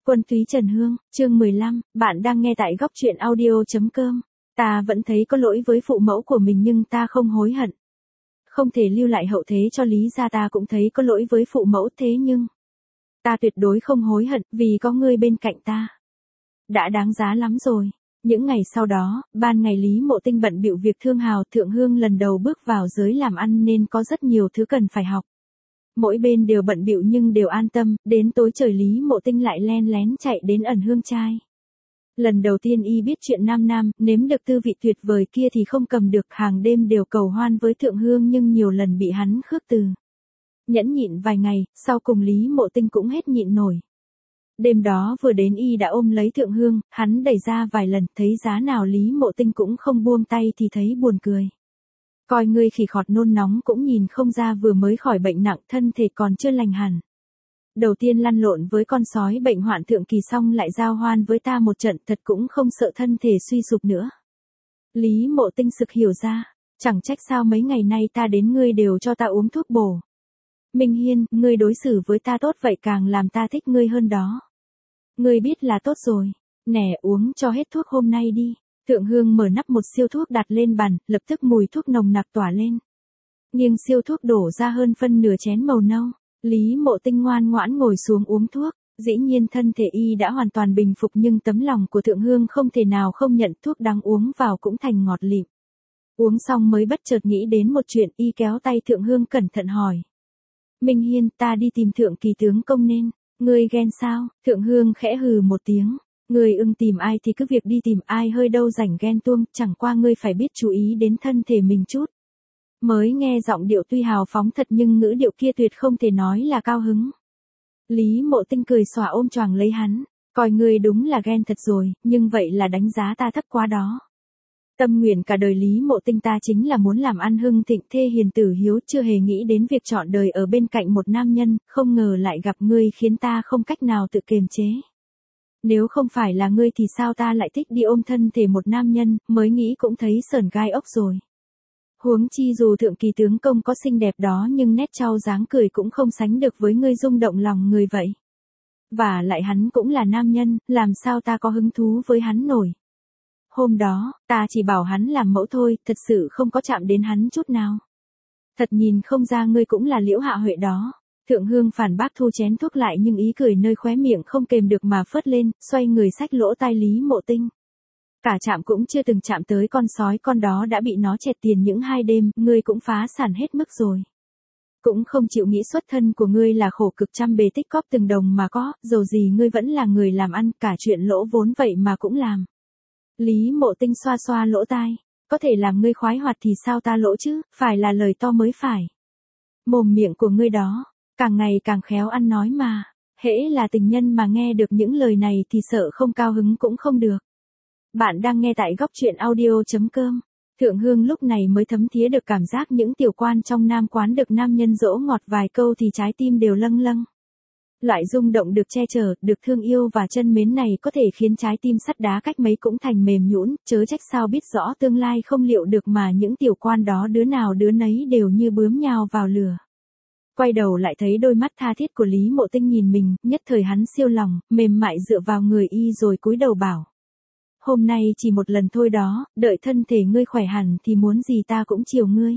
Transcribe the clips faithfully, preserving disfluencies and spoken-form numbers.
Quân túy Trần Hương, chương mười lăm, bạn đang nghe tại góc truyện audio chấm com. Ta vẫn thấy có lỗi với phụ mẫu của mình nhưng ta không hối hận. Không thể lưu lại hậu thế cho Lý gia, ta cũng thấy có lỗi với phụ mẫu, thế nhưng ta tuyệt đối không hối hận vì có ngươi bên cạnh ta. Đã đáng giá lắm rồi. Những ngày sau đó, ban ngày Lý Mộ Tinh bận bịu việc thương hào, Thượng Hương lần đầu bước vào giới làm ăn nên có rất nhiều thứ cần phải học. Mỗi bên đều bận bịu nhưng đều an tâm, đến tối trời Lý Mộ Tinh lại len lén chạy đến ẩn hương trai. Lần đầu tiên y biết chuyện nam nam, nếm được tư vị tuyệt vời kia thì không cầm được, hàng đêm đều cầu hoan với Thượng Hương nhưng nhiều lần bị hắn khước từ. Nhẫn nhịn vài ngày, sau cùng Lý Mộ Tinh cũng hết nhịn nổi. Đêm đó vừa đến y đã ôm lấy Thượng Hương, hắn đẩy ra vài lần, thấy giá nào Lý Mộ Tinh cũng không buông tay thì thấy buồn cười. Coi ngươi khỉ khọt nôn nóng cũng nhìn không ra, vừa mới khỏi bệnh nặng, thân thể còn chưa lành hẳn. Đầu tiên lăn lộn với con sói bệnh hoạn thượng kỳ xong lại giao hoan với ta một trận, thật cũng không sợ thân thể suy sụp nữa. Lý Mộ Tinh sực hiểu ra, chẳng trách sao mấy ngày nay ta đến ngươi đều cho ta uống thuốc bổ. Minh Hiên, ngươi đối xử với ta tốt vậy càng làm ta thích ngươi hơn đó. Ngươi biết là tốt rồi, nè uống cho hết thuốc hôm nay đi. Thượng Hương mở nắp một siêu thuốc đặt lên bàn, lập tức mùi thuốc nồng nặc tỏa lên. Nghiêng siêu thuốc đổ ra hơn phân nửa chén màu nâu. Lý Mộ Tinh ngoan ngoãn ngồi xuống uống thuốc. Dĩ nhiên thân thể y đã hoàn toàn bình phục nhưng tấm lòng của Thượng Hương không thể nào không nhận, thuốc đang uống vào cũng thành ngọt lịm. Uống xong mới bất chợt nghĩ đến một chuyện, y kéo tay Thượng Hương cẩn thận hỏi. Minh Hiên, ta đi tìm Thượng Kỳ tướng công nên, ngươi ghen sao? Thượng Hương khẽ hừ một tiếng. Ngươi ưng tìm ai thì cứ việc đi tìm, ai hơi đâu rảnh ghen tuông, chẳng qua ngươi phải biết chú ý đến thân thể mình chút. Mới nghe giọng điệu tuy hào phóng thật nhưng ngữ điệu kia tuyệt không thể nói là cao hứng. Lý Mộ Tinh cười xòa ôm choàng lấy hắn, coi ngươi đúng là ghen thật rồi, nhưng vậy là đánh giá ta thấp quá đó. Tâm nguyện cả đời Lý Mộ Tinh ta chính là muốn làm ăn hưng thịnh thê hiền tử hiếu, chưa hề nghĩ đến việc chọn đời ở bên cạnh một nam nhân, không ngờ lại gặp ngươi khiến ta không cách nào tự kiềm chế. Nếu không phải là ngươi thì sao ta lại thích đi ôm thân thể một nam nhân, mới nghĩ cũng thấy sởn gai ốc rồi. Huống chi dù Thượng Kỳ tướng công có xinh đẹp đó nhưng nét trao dáng cười cũng không sánh được với ngươi rung động lòng người vậy. Và lại hắn cũng là nam nhân, làm sao ta có hứng thú với hắn nổi. Hôm đó, ta chỉ bảo hắn làm mẫu thôi, thật sự không có chạm đến hắn chút nào. Thật nhìn không ra ngươi cũng là Liễu Hạ Huệ đó. Thượng Hương phản bác thu chén thuốc lại nhưng ý cười nơi khóe miệng không kềm được mà phớt lên, xoay người xách lỗ tai Lý Mộ Tinh. Cả chạm cũng chưa từng chạm tới con sói con đó đã bị nó chẹt tiền những hai đêm, ngươi cũng phá sản hết mức rồi. Cũng không chịu nghĩ xuất thân của ngươi là khổ cực trăm bề tích cóp từng đồng mà có, dầu gì ngươi vẫn là người làm ăn, cả chuyện lỗ vốn vậy mà cũng làm. Lý Mộ Tinh xoa xoa lỗ tai, có thể làm ngươi khoái hoạt thì sao ta lỗ chứ, phải là lời to mới phải. Mồm miệng của ngươi đó, càng ngày càng khéo ăn nói mà, hễ là tình nhân mà nghe được những lời này thì sợ không cao hứng cũng không được. Bạn đang nghe tại góc truyện audio chấm com. Thượng Hương lúc này mới thấm thía được cảm giác những tiểu quan trong nam quán được nam nhân dỗ ngọt vài câu thì trái tim đều lâng lâng. Loại rung động được che chở, được thương yêu và trân mến này có thể khiến trái tim sắt đá cách mấy cũng thành mềm nhũn, chớ trách sao biết rõ tương lai không liệu được mà những tiểu quan đó đứa nào đứa nấy đều như bướm nhào vào lửa. Quay đầu lại thấy đôi mắt tha thiết của Lý Mộ Tinh nhìn mình, nhất thời hắn siêu lòng, mềm mại dựa vào người y rồi cúi đầu bảo. Hôm nay chỉ một lần thôi đó, đợi thân thể ngươi khỏe hẳn thì muốn gì ta cũng chiều ngươi.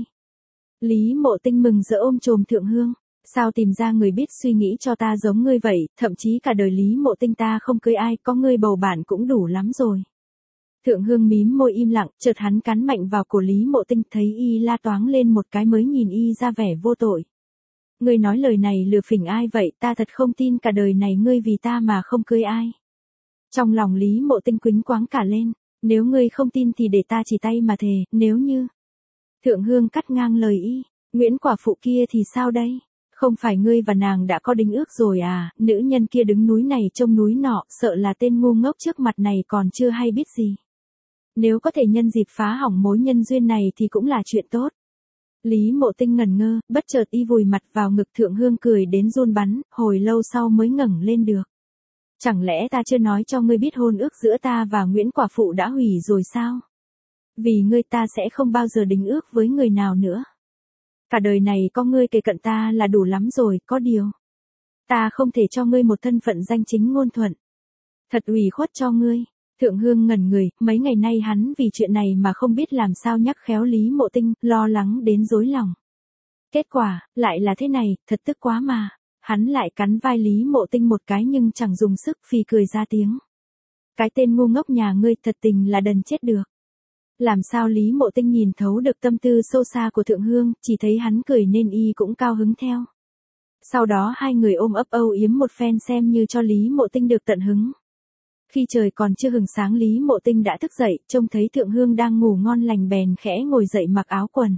Lý Mộ Tinh mừng rỡ ôm chồm Thượng Hương. Sao tìm ra người biết suy nghĩ cho ta giống ngươi vậy, thậm chí cả đời Lý Mộ Tinh ta không cưới ai, có ngươi bầu bạn cũng đủ lắm rồi. Thượng Hương mím môi im lặng, chợt hắn cắn mạnh vào cổ Lý Mộ Tinh, thấy y la toáng lên một cái mới nhìn y ra vẻ vô tội. Ngươi nói lời này lừa phỉnh ai vậy, ta thật không tin cả đời này ngươi vì ta mà không cưới ai. Trong lòng Lý Mộ Tinh quýnh quáng cả lên, nếu ngươi không tin thì để ta chỉ tay mà thề, nếu như. Thượng Hương cắt ngang lời y, Nguyễn quả phụ kia thì sao đây? Không phải ngươi và nàng đã có đính ước rồi à, nữ nhân kia đứng núi này trông núi nọ, sợ là tên ngu ngốc trước mặt này còn chưa hay biết gì. Nếu có thể nhân dịp phá hỏng mối nhân duyên này thì cũng là chuyện tốt. Lý Mộ Tinh ngẩn ngơ, bất chợt y vùi mặt vào ngực Thượng Hương cười đến run bắn, hồi lâu sau mới ngẩng lên được. Chẳng lẽ ta chưa nói cho ngươi biết hôn ước giữa ta và Nguyễn quả phụ đã hủy rồi sao? Vì ngươi ta sẽ không bao giờ đính ước với người nào nữa. Cả đời này có ngươi kề cận ta là đủ lắm rồi, có điều. Ta không thể cho ngươi một thân phận danh chính ngôn thuận. Thật ủy khuất cho ngươi. Thượng Hương ngẩn người, mấy ngày nay hắn vì chuyện này mà không biết làm sao nhắc khéo Lý Mộ Tinh, lo lắng đến rối lòng. Kết quả, lại là thế này, thật tức quá mà. Hắn lại cắn vai Lý Mộ Tinh một cái nhưng chẳng dùng sức, phì cười ra tiếng. Cái tên ngu ngốc nhà ngươi thật tình là đần chết được. Làm sao Lý Mộ Tinh nhìn thấu được tâm tư sâu xa của Thượng Hương, chỉ thấy hắn cười nên y cũng cao hứng theo. Sau đó hai người ôm ấp âu yếm một phen xem như cho Lý Mộ Tinh được tận hứng. Khi trời còn chưa hừng sáng Lý Mộ Tinh đã thức dậy, trông thấy Thượng Hương đang ngủ ngon lành bèn khẽ ngồi dậy mặc áo quần.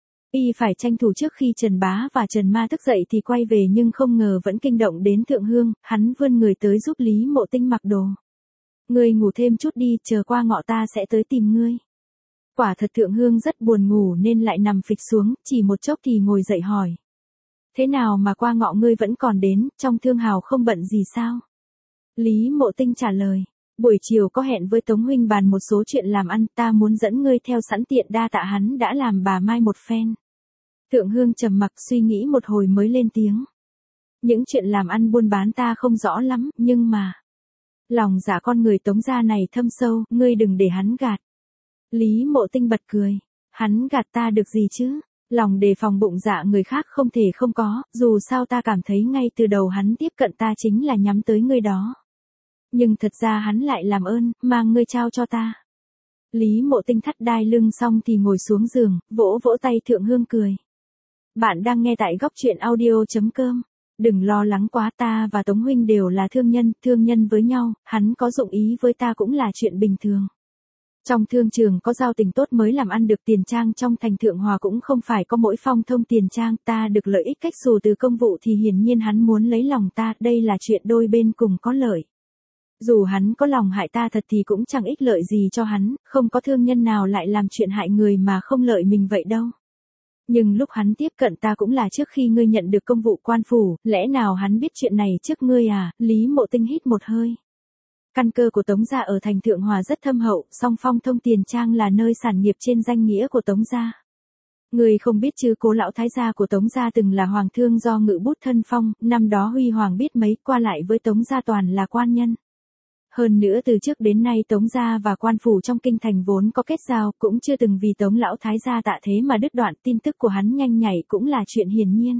Y phải tranh thủ trước khi Trần Bá và Trần Ma thức dậy thì quay về nhưng không ngờ vẫn kinh động đến Thượng Hương, hắn vươn người tới giúp Lý Mộ Tinh mặc đồ. Ngươi ngủ thêm chút đi, chờ qua ngọ ta sẽ tới tìm ngươi. Quả thật Thượng Hương rất buồn ngủ nên lại nằm phịch xuống, chỉ một chốc thì ngồi dậy hỏi. Thế nào mà qua ngọ ngươi vẫn còn đến, trong thương hào không bận gì sao? Lý Mộ Tinh trả lời. Buổi chiều có hẹn với Tống huynh bàn một số chuyện làm ăn, ta muốn dẫn ngươi theo sẵn tiện đa tạ hắn đã làm bà Mai một phen. Thượng Hương trầm mặc suy nghĩ một hồi mới lên tiếng. Những chuyện làm ăn buôn bán ta không rõ lắm, nhưng mà... Lòng dạ con người Tống gia này thâm sâu, ngươi đừng để hắn gạt. Lý Mộ Tinh bật cười. Hắn gạt ta được gì chứ? Lòng đề phòng bụng dạ người khác không thể không có, dù sao ta cảm thấy ngay từ đầu hắn tiếp cận ta chính là nhắm tới ngươi đó. Nhưng thật ra hắn lại làm ơn, mang ngươi trao cho ta. Lý Mộ Tinh thắt đai lưng xong thì ngồi xuống giường, vỗ vỗ tay Thượng Hương cười. Bạn đang nghe tại góc truyện audio chấm com. Đừng lo lắng quá, ta và Tống huynh đều là thương nhân, thương nhân với nhau, hắn có dụng ý với ta cũng là chuyện bình thường. Trong thương trường có giao tình tốt mới làm ăn được tiền trang, trong thành Thượng Hòa cũng không phải có mỗi phong thông tiền trang, ta được lợi ích cách xù từ công vụ thì hiển nhiên hắn muốn lấy lòng ta, đây là chuyện đôi bên cùng có lợi. Dù hắn có lòng hại ta thật thì cũng chẳng ích lợi gì cho hắn, không có thương nhân nào lại làm chuyện hại người mà không lợi mình vậy đâu. Nhưng lúc hắn tiếp cận ta cũng là trước khi ngươi nhận được công vụ quan phủ, lẽ nào hắn biết chuyện này trước ngươi à? Lý Mộ Tinh hít một hơi. Căn cơ của Tống gia ở thành Thượng Hòa rất thâm hậu, song phong thông tiền trang là nơi sản nghiệp trên danh nghĩa của Tống gia. Ngươi không biết chứ, cố lão thái gia của Tống gia từng là hoàng thương do Ngự Bút thân phong, năm đó huy hoàng biết mấy, qua lại với Tống gia toàn là quan nhân. Hơn nữa từ trước đến nay Tống gia và quan phủ trong kinh thành vốn có kết giao, cũng chưa từng vì Tống lão thái gia tạ thế mà đứt đoạn, tin tức của hắn nhanh nhảy cũng là chuyện hiển nhiên.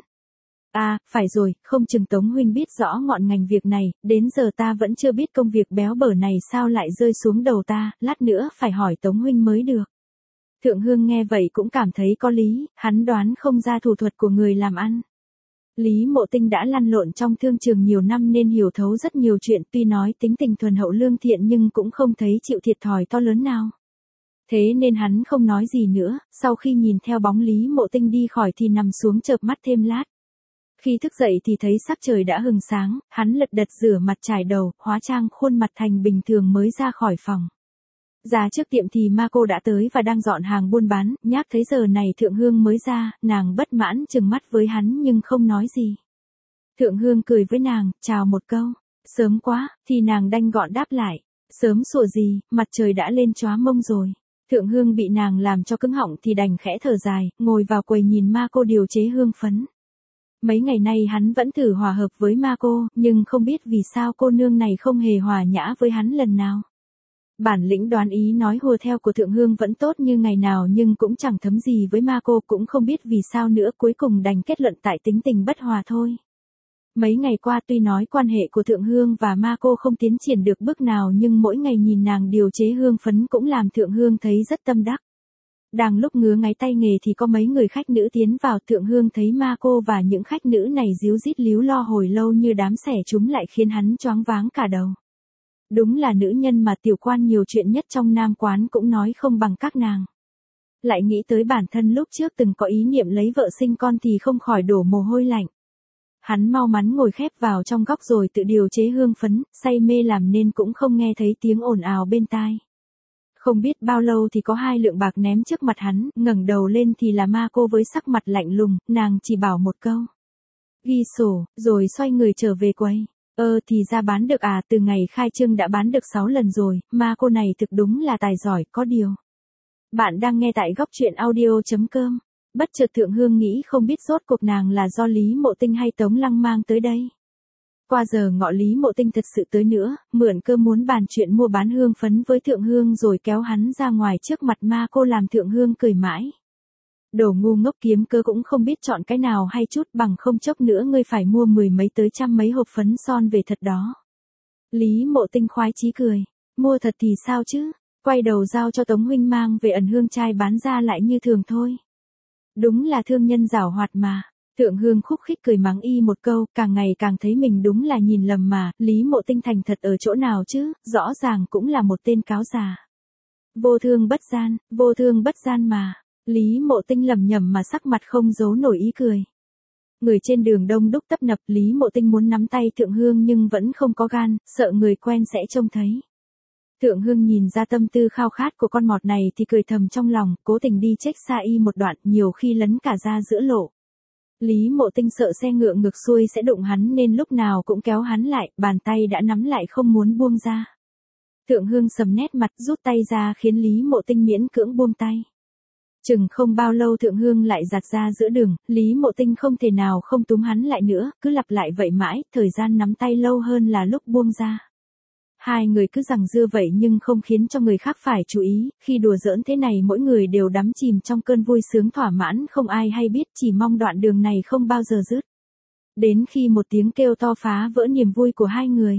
À, phải rồi, không chừng Tống huynh biết rõ ngọn ngành việc này, đến giờ ta vẫn chưa biết công việc béo bở này sao lại rơi xuống đầu ta, lát nữa phải hỏi Tống huynh mới được. Thượng Hương nghe vậy cũng cảm thấy có lý, hắn đoán không ra thủ thuật của người làm ăn. Lý Mộ Tinh đã lăn lộn trong thương trường nhiều năm nên hiểu thấu rất nhiều chuyện, tuy nói tính tình thuần hậu lương thiện nhưng cũng không thấy chịu thiệt thòi to lớn nào. Thế nên hắn không nói gì nữa, sau khi nhìn theo bóng Lý Mộ Tinh đi khỏi thì nằm xuống chợp mắt thêm lát. Khi thức dậy thì thấy sắc trời đã hừng sáng, hắn lật đật rửa mặt chải đầu, hóa trang khuôn mặt thành bình thường mới ra khỏi phòng. Ra trước tiệm thì ma cô đã tới và đang dọn hàng buôn bán, nhác thấy giờ này Thượng Hương mới ra, nàng bất mãn trừng mắt với hắn nhưng không nói gì. Thượng Hương cười với nàng, chào một câu, sớm quá, thì nàng đanh gọn đáp lại, sớm sủa gì, mặt trời đã lên chóa mông rồi. Thượng Hương bị nàng làm cho cứng họng thì đành khẽ thở dài, ngồi vào quầy nhìn ma cô điều chế hương phấn. Mấy ngày nay hắn vẫn thử hòa hợp với ma cô, nhưng không biết vì sao cô nương này không hề hòa nhã với hắn lần nào. Bản lĩnh đoán ý nói hùa theo của Thượng Hương vẫn tốt như ngày nào nhưng cũng chẳng thấm gì với ma cô, cũng không biết vì sao nữa, cuối cùng đành kết luận tại tính tình bất hòa thôi. Mấy ngày qua tuy nói quan hệ của Thượng Hương và ma cô không tiến triển được bước nào nhưng mỗi ngày nhìn nàng điều chế hương phấn cũng làm Thượng Hương thấy rất tâm đắc. Đang lúc ngứa ngáy tay nghề thì có mấy người khách nữ tiến vào, Thượng Hương thấy ma cô và những khách nữ này díu dít líu lo hồi lâu như đám sẻ chúng lại khiến hắn choáng váng cả đầu. Đúng là nữ nhân mà tiểu quan nhiều chuyện nhất trong nam quán cũng nói không bằng các nàng. Lại nghĩ tới bản thân lúc trước từng có ý niệm lấy vợ sinh con thì không khỏi đổ mồ hôi lạnh. Hắn mau mắn ngồi khép vào trong góc rồi tự điều chế hương phấn, say mê làm nên cũng không nghe thấy tiếng ồn ào bên tai. Không biết bao lâu thì có hai lượng bạc ném trước mặt hắn, ngẩng đầu lên thì là ma cô với sắc mặt lạnh lùng, nàng chỉ bảo một câu. Ghi sổ, rồi xoay người trở về quầy. Ơ thì ra bán được à, từ ngày khai trương đã bán được sáu lần rồi, ma cô này thực đúng là tài giỏi, có điều. Bạn đang nghe tại góc truyện audio chấm com. Bất chợt Thượng Hương nghĩ không biết rốt cuộc nàng là do Lý Mộ Tinh hay Tống Lăng mang tới đây. Qua giờ ngọ Lý Mộ Tinh thật sự tới nữa, mượn cơ muốn bàn chuyện mua bán hương phấn với Thượng Hương rồi kéo hắn ra ngoài trước mặt ma cô làm Thượng Hương cười mãi. Đồ ngu ngốc, kiếm cơ cũng không biết chọn cái nào hay chút, bằng không chốc nữa ngươi phải mua mười mấy tới trăm mấy hộp phấn son về thật đó. Lý Mộ Tinh khoái chí cười, mua thật thì sao chứ, quay đầu giao cho Tống huynh mang về ẩn hương trai bán ra lại như thường thôi. Đúng là thương nhân giảo hoạt mà. Thượng Hương khúc khích cười mắng y một câu, càng ngày càng thấy mình đúng là nhìn lầm mà, Lý Mộ Tinh thành thật ở chỗ nào chứ, rõ ràng cũng là một tên cáo già. Vô thương bất gian, vô thương bất gian mà. Lý Mộ Tinh lầm nhầm mà sắc mặt không giấu nổi ý cười. Người trên đường đông đúc tấp nập, Lý Mộ Tinh muốn nắm tay Thượng Hương nhưng vẫn không có gan, sợ người quen sẽ trông thấy. Thượng Hương nhìn ra tâm tư khao khát của con mọt này thì cười thầm trong lòng, cố tình đi trách xa y một đoạn, nhiều khi lấn cả ra giữa lộ. Lý Mộ Tinh sợ xe ngựa ngược xuôi sẽ đụng hắn nên lúc nào cũng kéo hắn lại, bàn tay đã nắm lại không muốn buông ra. Thượng Hương sầm nét mặt rút tay ra khiến Lý Mộ Tinh miễn cưỡng buông tay. Chừng không bao lâu Thượng Hương lại giạt ra giữa đường, Lý Mộ Tinh không thể nào không túm hắn lại nữa, cứ lặp lại vậy mãi, thời gian nắm tay lâu hơn là lúc buông ra. Hai người cứ giằng dưa vậy nhưng không khiến cho người khác phải chú ý, khi đùa giỡn thế này mỗi người đều đắm chìm trong cơn vui sướng thỏa mãn không ai hay biết, chỉ mong đoạn đường này không bao giờ dứt. Đến khi một tiếng kêu to phá vỡ niềm vui của hai người.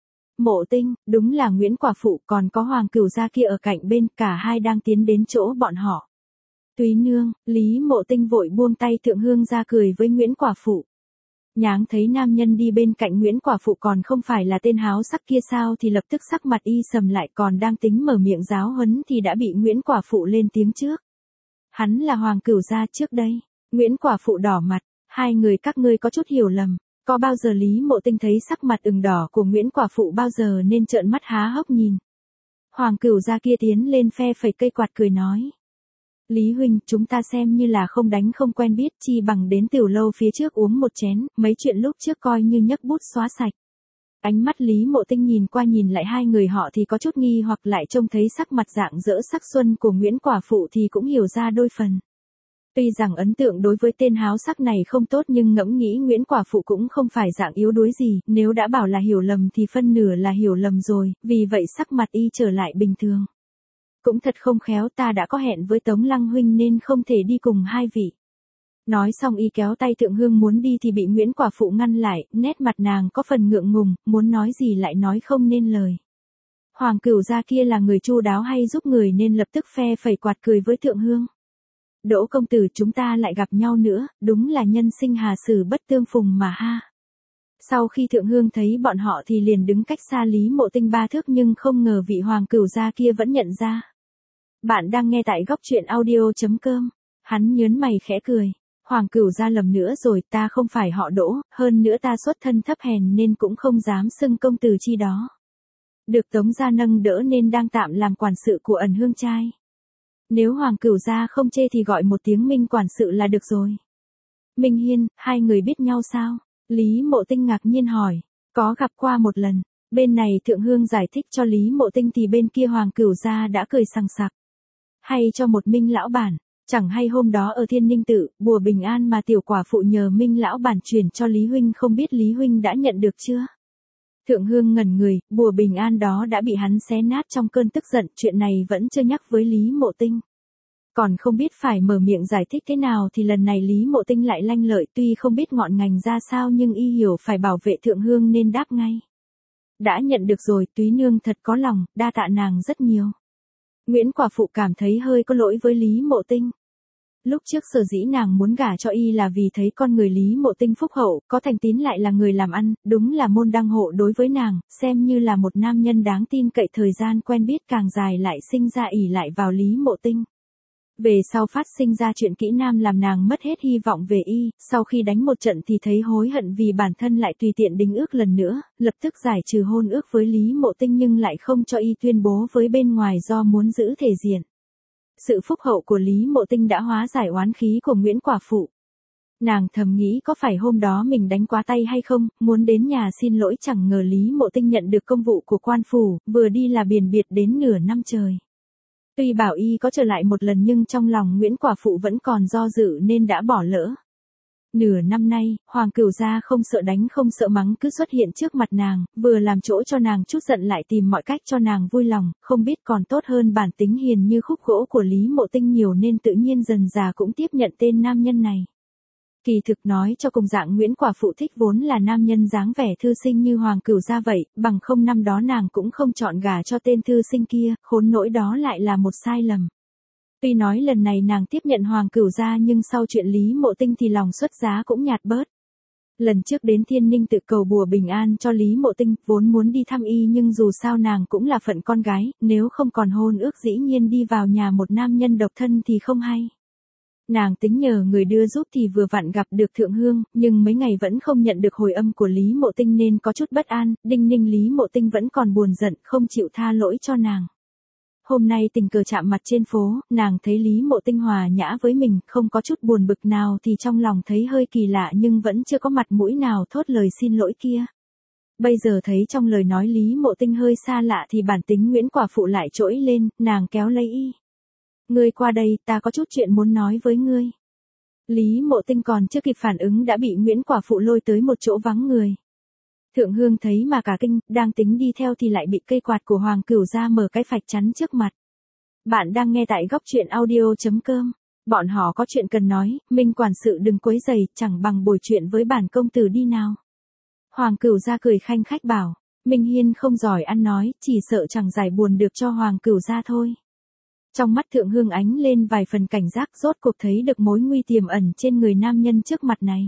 Mộ Tinh, đúng là Nguyễn Quả Phụ, còn có Hoàng Cửu Gia kia ở cạnh bên, cả hai đang tiến đến chỗ bọn họ. Túy nương, Lý Mộ Tinh vội buông tay Thượng Hương ra cười với Nguyễn Quả Phụ. Nháng thấy nam nhân đi bên cạnh Nguyễn Quả Phụ còn không phải là tên háo sắc kia sao thì lập tức sắc mặt y sầm lại, còn đang tính mở miệng giáo huấn thì đã bị Nguyễn Quả Phụ lên tiếng trước. Hắn là Hoàng Cửu Gia trước đây. Nguyễn Quả Phụ đỏ mặt, hai người các ngươi có chút hiểu lầm. Có bao giờ Lý Mộ Tinh thấy sắc mặt ửng đỏ của Nguyễn Quả Phụ bao giờ nên trợn mắt há hốc nhìn. Hoàng Cửu Gia kia tiến lên phe phẩy cây quạt cười nói. Lý huynh, chúng ta xem như là không đánh không quen biết, chi bằng đến tiểu lâu phía trước uống một chén, mấy chuyện lúc trước coi như nhấc bút xóa sạch. Ánh mắt Lý Mộ Tinh nhìn qua nhìn lại hai người họ thì có chút nghi hoặc, lại trông thấy sắc mặt rạng rỡ sắc xuân của Nguyễn Quả Phụ thì cũng hiểu ra đôi phần. Tuy rằng ấn tượng đối với tên háo sắc này không tốt nhưng ngẫm nghĩ Nguyễn Quả Phụ cũng không phải dạng yếu đuối gì, nếu đã bảo là hiểu lầm thì phân nửa là hiểu lầm rồi, vì vậy sắc mặt y trở lại bình thường. Cũng thật không khéo, ta đã có hẹn với Tống Lăng huynh nên không thể đi cùng hai vị. Nói xong y kéo tay Thượng Hương muốn đi thì bị Nguyễn Quả Phụ ngăn lại, nét mặt nàng có phần ngượng ngùng, muốn nói gì lại nói không nên lời. Hoàng Cửu Gia kia là người chu đáo hay giúp người nên lập tức phe phẩy quạt cười với Thượng Hương. Đỗ công tử, chúng ta lại gặp nhau nữa, đúng là nhân sinh hà sử bất tương phùng mà ha. Sau khi Thượng Hương thấy bọn họ thì liền đứng cách xa Lý Mộ Tinh ba thước nhưng không ngờ vị Hoàng Cửu Gia kia vẫn nhận ra. Bạn đang nghe tại góc truyện audio chấm com. Hắn nhớn mày khẽ cười. Hoàng Cửu Gia lầm nữa rồi, ta không phải họ Đỗ, hơn nữa ta xuất thân thấp hèn nên cũng không dám xưng công tử chi đó. Được Tống gia nâng đỡ nên đang tạm làm quản sự của ẩn hương trai. Nếu Hoàng Cửu Gia không chê thì gọi một tiếng Minh quản sự là được rồi. Minh Hiên, hai người biết nhau sao? Lý Mộ Tinh ngạc nhiên hỏi. Có gặp qua một lần. Bên này Thượng Hương giải thích cho Lý Mộ Tinh thì bên kia Hoàng Cửu Gia đã cười sằng sặc. Hay cho một Minh lão bản, chẳng hay hôm đó ở Thiên Ninh Tự, bùa bình an mà tiểu quả phụ nhờ Minh lão bản truyền cho Lý huynh, không biết Lý huynh đã nhận được chưa? Thượng Hương ngẩn người, bùa bình an đó đã bị hắn xé nát trong cơn tức giận, chuyện này vẫn chưa nhắc với Lý Mộ Tinh. Còn không biết phải mở miệng giải thích thế nào thì lần này Lý Mộ Tinh lại lanh lợi, tuy không biết ngọn ngành ra sao nhưng y hiểu phải bảo vệ Thượng Hương nên đáp ngay. Đã nhận được rồi, Túy nương thật có lòng, đa tạ nàng rất nhiều. Nguyễn Quả Phụ cảm thấy hơi có lỗi với Lý Mộ Tinh. Lúc trước sở dĩ nàng muốn gả cho y là vì thấy con người Lý Mộ Tinh phúc hậu, có thành tín lại là người làm ăn, đúng là môn đăng hộ đối với nàng, xem như là một nam nhân đáng tin cậy. Thời gian quen biết càng dài lại sinh ra ỷ lại vào Lý Mộ Tinh. Về sau phát sinh ra chuyện kỹ nam làm nàng mất hết hy vọng về y, sau khi đánh một trận thì thấy hối hận vì bản thân lại tùy tiện đính ước lần nữa, lập tức giải trừ hôn ước với Lý Mộ Tinh nhưng lại không cho y tuyên bố với bên ngoài do muốn giữ thể diện. Sự phúc hậu của Lý Mộ Tinh đã hóa giải oán khí của Nguyễn Quả Phụ. Nàng thầm nghĩ có phải hôm đó mình đánh quá tay hay không, muốn đến nhà xin lỗi, chẳng ngờ Lý Mộ Tinh nhận được công vụ của quan phủ, vừa đi là biền biệt đến nửa năm trời. Tuy bảo y có trở lại một lần nhưng trong lòng Nguyễn Quả Phụ vẫn còn do dự nên đã bỏ lỡ. Nửa năm nay, Hoàng Cửu gia không sợ đánh không sợ mắng cứ xuất hiện trước mặt nàng, vừa làm chỗ cho nàng chút giận lại tìm mọi cách cho nàng vui lòng, không biết còn tốt hơn bản tính hiền như khúc gỗ của Lý Mộ Tinh nhiều nên tự nhiên dần dà cũng tiếp nhận tên nam nhân này. Kỳ thực nói cho cùng dạng Nguyễn quả phụ thích vốn là nam nhân dáng vẻ thư sinh như Hoàng Cửu gia vậy, bằng không năm đó nàng cũng không chọn gả cho tên thư sinh kia, khốn nỗi đó lại là một sai lầm. Tuy nói lần này nàng tiếp nhận Hoàng Cửu gia nhưng sau chuyện Lý Mộ Tinh thì lòng xuất giá cũng nhạt bớt. Lần trước đến Thiên Ninh tự cầu bùa bình an cho Lý Mộ Tinh, vốn muốn đi thăm y nhưng dù sao nàng cũng là phận con gái, nếu không còn hôn ước dĩ nhiên đi vào nhà một nam nhân độc thân thì không hay. Nàng tính nhờ người đưa giúp thì vừa vặn gặp được Thượng Hương, nhưng mấy ngày vẫn không nhận được hồi âm của Lý Mộ Tinh nên có chút bất an, đinh ninh Lý Mộ Tinh vẫn còn buồn giận, không chịu tha lỗi cho nàng. Hôm nay tình cờ chạm mặt trên phố, nàng thấy Lý Mộ Tinh hòa nhã với mình, không có chút buồn bực nào thì trong lòng thấy hơi kỳ lạ nhưng vẫn chưa có mặt mũi nào thốt lời xin lỗi kia. Bây giờ thấy trong lời nói Lý Mộ Tinh hơi xa lạ thì bản tính Nguyễn quả phụ lại trỗi lên, nàng kéo lấy y. Ngươi qua đây, ta có chút chuyện muốn nói với ngươi. Lý Mộ Tinh còn chưa kịp phản ứng đã bị Nguyễn quả phụ lôi tới một chỗ vắng người. Thượng Hương thấy mà cả kinh, đang tính đi theo thì lại bị cây quạt của Hoàng Cửu gia mở cái phạch chắn trước mặt. Bạn đang nghe tại góc truyện audio chấm com. Bọn họ có chuyện cần nói, Minh quản sự đừng quấy rầy, chẳng bằng bồi chuyện với bản công tử đi nào. Hoàng Cửu gia cười khanh khách bảo, Minh Hiên không giỏi ăn nói, chỉ sợ chẳng giải buồn được cho Hoàng Cửu gia thôi. Trong mắt Thượng Hương ánh lên vài phần cảnh giác, rốt cuộc thấy được mối nguy tiềm ẩn trên người nam nhân trước mặt này.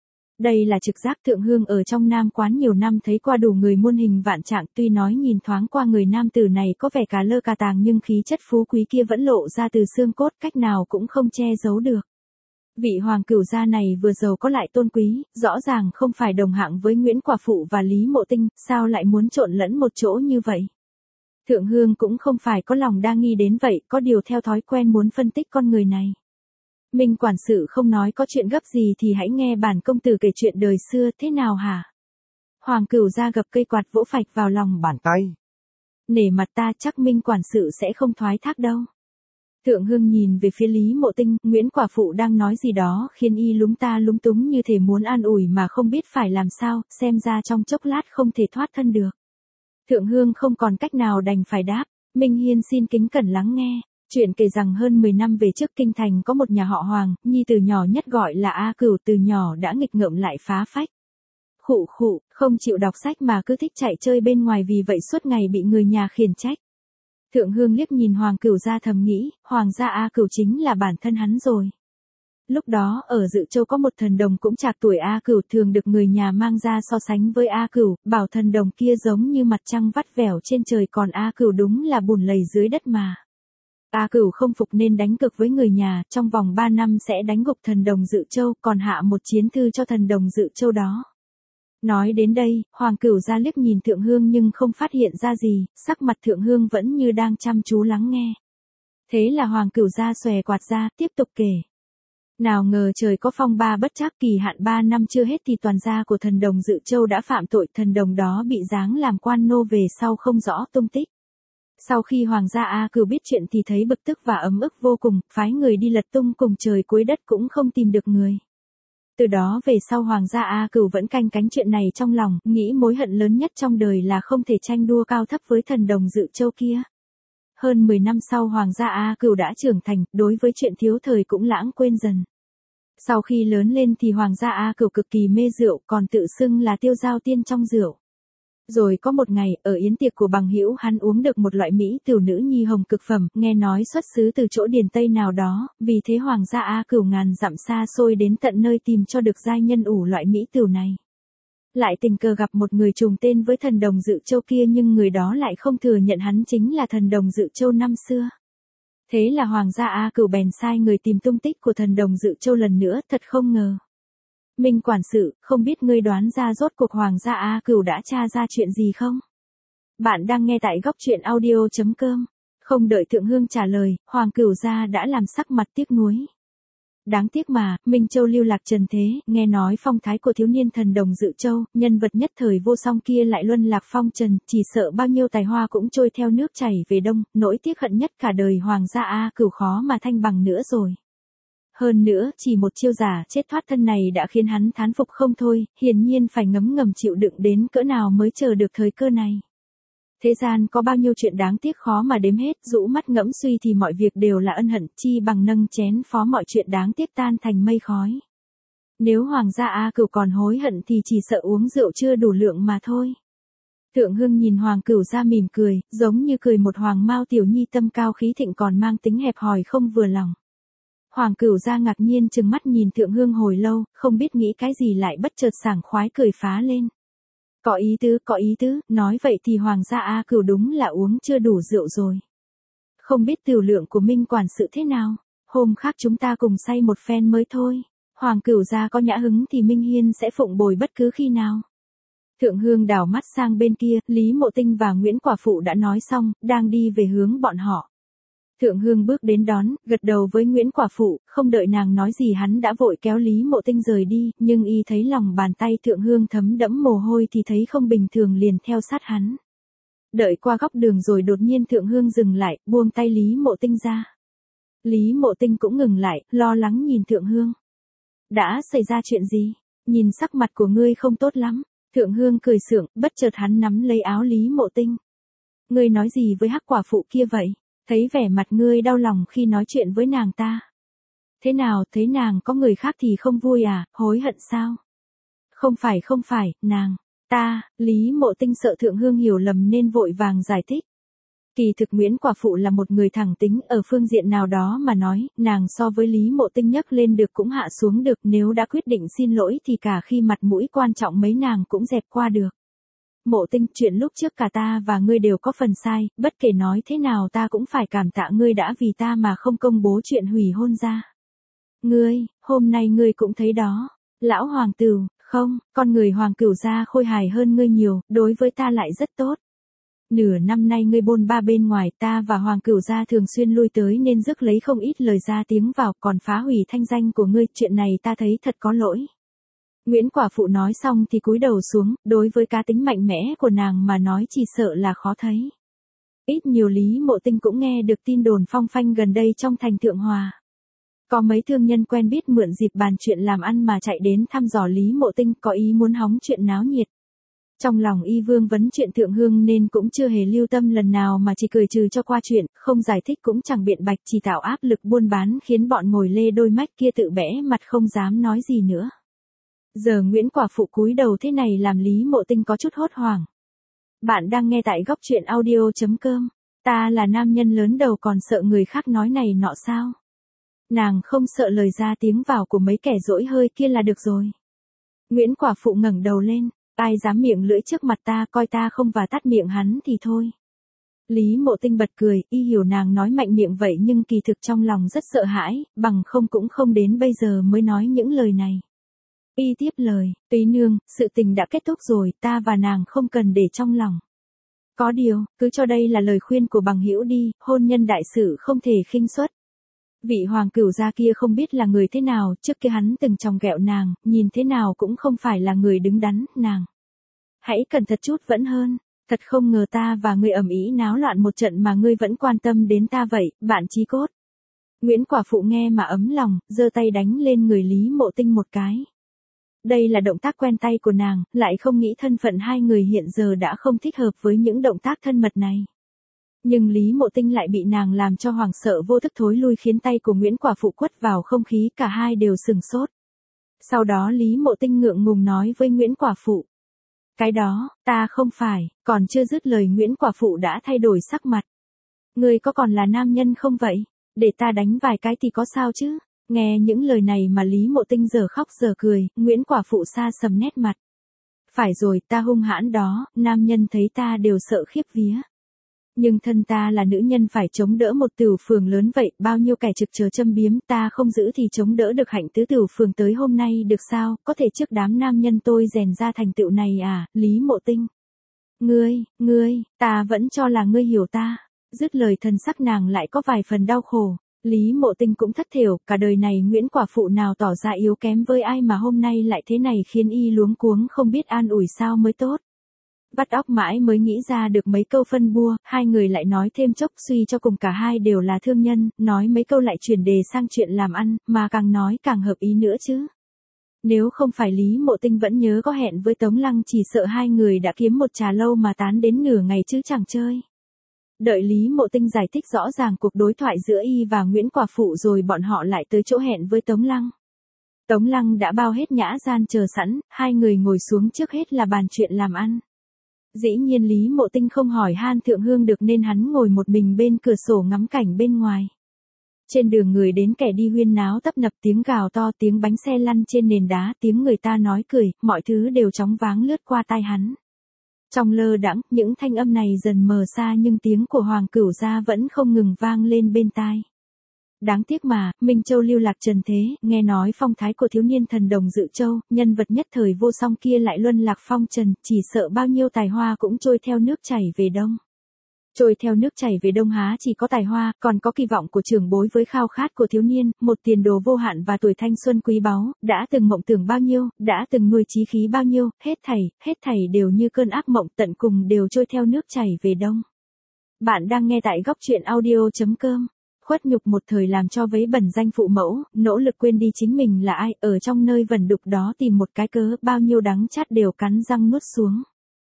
Đây là trực giác Thượng Hương ở trong nam quán nhiều năm thấy qua đủ người muôn hình vạn trạng, tuy nói nhìn thoáng qua người nam tử này có vẻ cà lơ cà tàng nhưng khí chất phú quý kia vẫn lộ ra từ xương cốt, cách nào cũng không che giấu được. Vị Hoàng Cửu gia này vừa giàu có lại tôn quý, rõ ràng không phải đồng hạng với Nguyễn quả phụ và Lý Mộ Tinh, sao lại muốn trộn lẫn một chỗ như vậy? Thượng Hương cũng không phải có lòng đa nghi đến vậy, có điều theo thói quen muốn phân tích con người này. Minh quản sự không nói có chuyện gấp gì thì hãy nghe bản công tử kể chuyện đời xưa thế nào hả? Hoàng Cửu gia gập cây quạt vỗ phạch vào lòng bàn tay. Nể mặt ta chắc Minh quản sự sẽ không thoái thác đâu. Thượng Hương nhìn về phía Lý Mộ Tinh, Nguyễn quả phụ đang nói gì đó khiến y lúng ta lúng túng như thể muốn an ủi mà không biết phải làm sao, xem ra trong chốc lát không thể thoát thân được. Thượng Hương không còn cách nào đành phải đáp, Minh Hiên xin kính cẩn lắng nghe. Chuyện kể rằng hơn mười năm về trước kinh thành có một nhà họ Hoàng, nhi từ nhỏ nhất gọi là A Cửu từ nhỏ đã nghịch ngợm lại phá phách. Khụ khụ, không chịu đọc sách mà cứ thích chạy chơi bên ngoài vì vậy suốt ngày bị người nhà khiển trách. Thượng Hương liếc nhìn Hoàng Cửu gia thầm nghĩ, Hoàng gia A Cửu chính là bản thân hắn rồi. Lúc đó ở Dự Châu có một thần đồng cũng trạc tuổi A Cửu thường được người nhà mang ra so sánh với A Cửu, bảo thần đồng kia giống như mặt trăng vắt vẻo trên trời còn A Cửu đúng là bùn lầy dưới đất mà. A Cửu không phục nên đánh cược với người nhà, trong vòng ba năm sẽ đánh gục thần đồng Dự Châu, còn hạ một chiến thư cho thần đồng Dự Châu đó. Nói đến đây, Hoàng Cửu gia liếc nhìn Thượng Hương nhưng không phát hiện ra gì, sắc mặt Thượng Hương vẫn như đang chăm chú lắng nghe. Thế là Hoàng Cửu gia xòe quạt ra, tiếp tục kể. Nào ngờ trời có phong ba bất trắc, kỳ hạn ba năm chưa hết thì toàn gia của thần đồng Dự Châu đã phạm tội, thần đồng đó bị giáng làm quan nô về sau không rõ tung tích. Sau khi Hoàng gia A Cửu biết chuyện thì thấy bực tức và ấm ức vô cùng, phái người đi lật tung cùng trời cuối đất cũng không tìm được người. Từ đó về sau Hoàng gia A Cửu vẫn canh cánh chuyện này trong lòng, nghĩ mối hận lớn nhất trong đời là không thể tranh đua cao thấp với thần đồng Dự Châu kia. Hơn mười năm sau Hoàng gia A Cửu đã trưởng thành, đối với chuyện thiếu thời cũng lãng quên dần. Sau khi lớn lên thì Hoàng gia A Cửu cực kỳ mê rượu, còn tự xưng là tiêu giao tiên trong rượu. Rồi có một ngày, ở yến tiệc của bằng hữu hắn uống được một loại mỹ tửu nữ nhi hồng cực phẩm, nghe nói xuất xứ từ chỗ điền Tây nào đó, vì thế Hoàng gia A Cửu ngàn dặm xa xôi đến tận nơi tìm cho được giai nhân ủ loại mỹ tửu này. Lại tình cờ gặp một người trùng tên với thần đồng Dự Châu kia nhưng người đó lại không thừa nhận hắn chính là thần đồng Dự Châu năm xưa. Thế là Hoàng gia A Cửu bèn sai người tìm tung tích của thần đồng Dự Châu lần nữa, thật không ngờ. Minh quản sự, không biết ngươi đoán ra rốt cuộc Hoàng gia A Cửu đã tra ra chuyện gì không? Bạn đang nghe tại góc truyện audio chấm com. Không đợi Thượng Hương trả lời, Hoàng Cửu gia đã làm sắc mặt tiếc nuối. Đáng tiếc mà, Minh Châu lưu lạc trần thế, nghe nói phong thái của thiếu niên thần đồng Dự Châu, nhân vật nhất thời vô song kia lại luân lạc phong trần, chỉ sợ bao nhiêu tài hoa cũng trôi theo nước chảy về đông, nỗi tiếc hận nhất cả đời Hoàng gia A Cửu khó mà thanh bằng nữa rồi. Hơn nữa, chỉ một chiêu giả chết thoát thân này đã khiến hắn thán phục không thôi, hiển nhiên phải ngấm ngầm chịu đựng đến cỡ nào mới chờ được thời cơ này. Thế gian có bao nhiêu chuyện đáng tiếc khó mà đếm hết, rũ mắt ngẫm suy thì mọi việc đều là ân hận, chi bằng nâng chén phó mọi chuyện đáng tiếc tan thành mây khói. Nếu Hoàng gia A Cửu còn hối hận thì chỉ sợ uống rượu chưa đủ lượng mà thôi. Thượng Hương nhìn Hoàng Cửu gia mỉm cười, giống như cười một hoàng mao tiểu nhi tâm cao khí thịnh còn mang tính hẹp hòi không vừa lòng. Hoàng Cửu gia ngạc nhiên trừng mắt nhìn Thượng Hương hồi lâu, không biết nghĩ cái gì lại bất chợt sảng khoái cười phá lên. Có ý tứ, có ý tứ, nói vậy thì Hoàng gia A Cửu đúng là uống chưa đủ rượu rồi. Không biết tiểu lượng của Minh quản sự thế nào, hôm khác chúng ta cùng say một phen mới thôi. Hoàng Cửu gia có nhã hứng thì Minh Hiên sẽ phụng bồi bất cứ khi nào. Thượng Hương đảo mắt sang bên kia, Lý Mộ Tinh và Nguyễn Quả Phụ đã nói xong, đang đi về hướng bọn họ. Thượng Hương bước đến đón, gật đầu với Nguyễn Quả Phụ, không đợi nàng nói gì hắn đã vội kéo Lý Mộ Tinh rời đi, nhưng y thấy lòng bàn tay Thượng Hương thấm đẫm mồ hôi thì thấy không bình thường liền theo sát hắn. Đợi qua góc đường rồi đột nhiên Thượng Hương dừng lại, buông tay Lý Mộ Tinh ra. Lý Mộ Tinh cũng ngừng lại, lo lắng nhìn Thượng Hương. Đã xảy ra chuyện gì? Nhìn sắc mặt của ngươi không tốt lắm. Thượng Hương cười sượng, bất chợt hắn nắm lấy áo Lý Mộ Tinh. Ngươi nói gì với Hắc Quả Phụ kia vậy? Thấy vẻ mặt ngươi đau lòng khi nói chuyện với nàng ta. Thế nào, thấy nàng có người khác thì không vui à, hối hận sao? Không phải không phải, nàng, ta, Lý Mộ Tinh sợ Thượng Hương hiểu lầm nên vội vàng giải thích. Kỳ thực Nguyễn Quả Phụ là một người thẳng tính, ở phương diện nào đó mà nói, nàng so với Lý Mộ Tinh nhấc lên được cũng hạ xuống được, nếu đã quyết định xin lỗi thì cả khi mặt mũi quan trọng mấy nàng cũng dẹp qua được. Mộ Tinh, chuyện lúc trước cả ta và ngươi đều có phần sai, bất kể nói thế nào ta cũng phải cảm tạ ngươi đã vì ta mà không công bố chuyện hủy hôn ra. Ngươi, hôm nay ngươi cũng thấy đó, lão Hoàng Tửu, không, con người Hoàng Cửu gia khôi hài hơn ngươi nhiều, đối với ta lại rất tốt. Nửa năm nay ngươi bôn ba bên ngoài, ta và Hoàng Cửu gia thường xuyên lui tới nên rước lấy không ít lời ra tiếng vào, còn phá hủy thanh danh của ngươi, chuyện này ta thấy thật có lỗi. Nguyễn Quả Phụ nói xong thì cúi đầu xuống, đối với cá tính mạnh mẽ của nàng mà nói chỉ sợ là khó thấy. Ít nhiều Lý Mộ Tinh cũng nghe được tin đồn phong phanh gần đây trong thành Thượng Hòa. Có mấy thương nhân quen biết mượn dịp bàn chuyện làm ăn mà chạy đến thăm dò Lý Mộ Tinh, có ý muốn hóng chuyện náo nhiệt. Trong lòng y vương vấn chuyện Thượng Hương nên cũng chưa hề lưu tâm lần nào mà chỉ cười trừ cho qua chuyện, không giải thích cũng chẳng biện bạch, chỉ tạo áp lực buôn bán khiến bọn ngồi lê đôi mách kia tự bẽ mặt không dám nói gì nữa. Giờ Nguyễn Quả Phụ cúi đầu thế này làm Lý Mộ Tinh có chút hốt hoảng. Bạn đang nghe tại góc truyện audio.com. Ta là nam nhân lớn đầu còn sợ người khác nói này nọ sao? Nàng không sợ lời ra tiếng vào của mấy kẻ dỗi hơi kia là được rồi. Nguyễn Quả Phụ ngẩng đầu lên, ai dám miệng lưỡi trước mặt ta, coi ta không và tắt miệng hắn thì thôi. Lý Mộ Tinh bật cười, y hiểu nàng nói mạnh miệng vậy nhưng kỳ thực trong lòng rất sợ hãi, bằng không cũng không đến bây giờ mới nói những lời này. Y tiếp lời, Túy nương, sự tình đã kết thúc rồi, ta và nàng không cần để trong lòng. Có điều, cứ cho đây là lời khuyên của bằng hữu đi, hôn nhân đại sự không thể khinh suất. Vị Hoàng Cửu gia kia không biết là người thế nào, trước kia hắn từng chòng ghẹo nàng, nhìn thế nào cũng không phải là người đứng đắn, nàng. Hãy cẩn thận chút vẫn hơn, thật không ngờ ta và ngươi ầm ĩ náo loạn một trận mà ngươi vẫn quan tâm đến ta vậy, bạn chí cốt. Nguyễn Quả Phụ nghe mà ấm lòng, giơ tay đánh lên người Lý Mộ Tinh một cái. Đây là động tác quen tay của nàng, lại không nghĩ thân phận hai người hiện giờ đã không thích hợp với những động tác thân mật này. Nhưng Lý Mộ Tinh lại bị nàng làm cho hoảng sợ vô thức thối lui khiến tay của Nguyễn Quả Phụ quất vào không khí, cả hai đều sừng sốt. Sau đó Lý Mộ Tinh ngượng ngùng nói với Nguyễn Quả Phụ. Cái đó, ta không phải, còn chưa dứt lời Nguyễn Quả Phụ đã thay đổi sắc mặt. Ngươi có còn là nam nhân không vậy? Để ta đánh vài cái thì có sao chứ? Nghe những lời này mà Lý Mộ Tinh giờ khóc giờ cười, Nguyễn Quả Phụ xa sầm nét mặt. Phải rồi, ta hung hãn đó, nam nhân thấy ta đều sợ khiếp vía. Nhưng thân ta là nữ nhân phải chống đỡ một tửu phường lớn vậy, bao nhiêu kẻ trực chờ châm biếm, ta không giữ thì chống đỡ được hạnh tứ tửu phường tới hôm nay được sao, có thể trước đám nam nhân tôi rèn ra thành tựu này à, Lý Mộ Tinh. Ngươi, ngươi, ta vẫn cho là ngươi hiểu ta. Dứt lời thần sắc nàng lại có vài phần đau khổ. Lý Mộ Tinh cũng thất thểu, cả đời này Nguyễn Quả Phụ nào tỏ ra yếu kém với ai mà hôm nay lại thế này khiến y luống cuống không biết an ủi sao mới tốt. Vắt óc mãi mới nghĩ ra được mấy câu phân bua, hai người lại nói thêm chốc suy cho cùng cả hai đều là thương nhân, nói mấy câu lại chuyển đề sang chuyện làm ăn, mà càng nói càng hợp ý nữa chứ. Nếu không phải Lý Mộ Tinh vẫn nhớ có hẹn với Tống Lăng chỉ sợ hai người đã kiếm một trà lâu mà tán đến nửa ngày chứ chẳng chơi. Đợi Lý Mộ Tinh giải thích rõ ràng cuộc đối thoại giữa y và Nguyễn Quả Phụ rồi bọn họ lại tới chỗ hẹn với Tống Lăng. Tống Lăng đã bao hết nhã gian chờ sẵn, hai người ngồi xuống trước hết là bàn chuyện làm ăn. Dĩ nhiên Lý Mộ Tinh không hỏi han Thượng Hương được nên hắn ngồi một mình bên cửa sổ ngắm cảnh bên ngoài. Trên đường người đến kẻ đi huyên náo tấp nập, tiếng gào to, tiếng bánh xe lăn trên nền đá, tiếng người ta nói cười, mọi thứ đều chóng váng lướt qua tai hắn. Trong lơ đãng, những thanh âm này dần mờ xa nhưng tiếng của Hoàng Cửu Gia vẫn không ngừng vang lên bên tai. Đáng tiếc mà, Minh Châu lưu lạc trần thế, nghe nói phong thái của thiếu niên thần đồng Dự Châu, nhân vật nhất thời vô song kia lại luân lạc phong trần, chỉ sợ bao nhiêu tài hoa cũng trôi theo nước chảy về đông. Trôi theo nước chảy về đông há chỉ có tài hoa, còn có kỳ vọng của trưởng bối với khao khát của thiếu niên, một tiền đồ vô hạn và tuổi thanh xuân quý báu, đã từng mộng tưởng bao nhiêu, đã từng nuôi chí khí bao nhiêu, hết thảy, hết thảy đều như cơn ác mộng tận cùng đều trôi theo nước chảy về đông. Bạn đang nghe tại góc truyện audio chấm com. Khuất nhục một thời làm cho vấy bẩn danh phụ mẫu, nỗ lực quên đi chính mình là ai, ở trong nơi vẩn đục đó tìm một cái cớ, bao nhiêu đắng chát đều cắn răng nuốt xuống.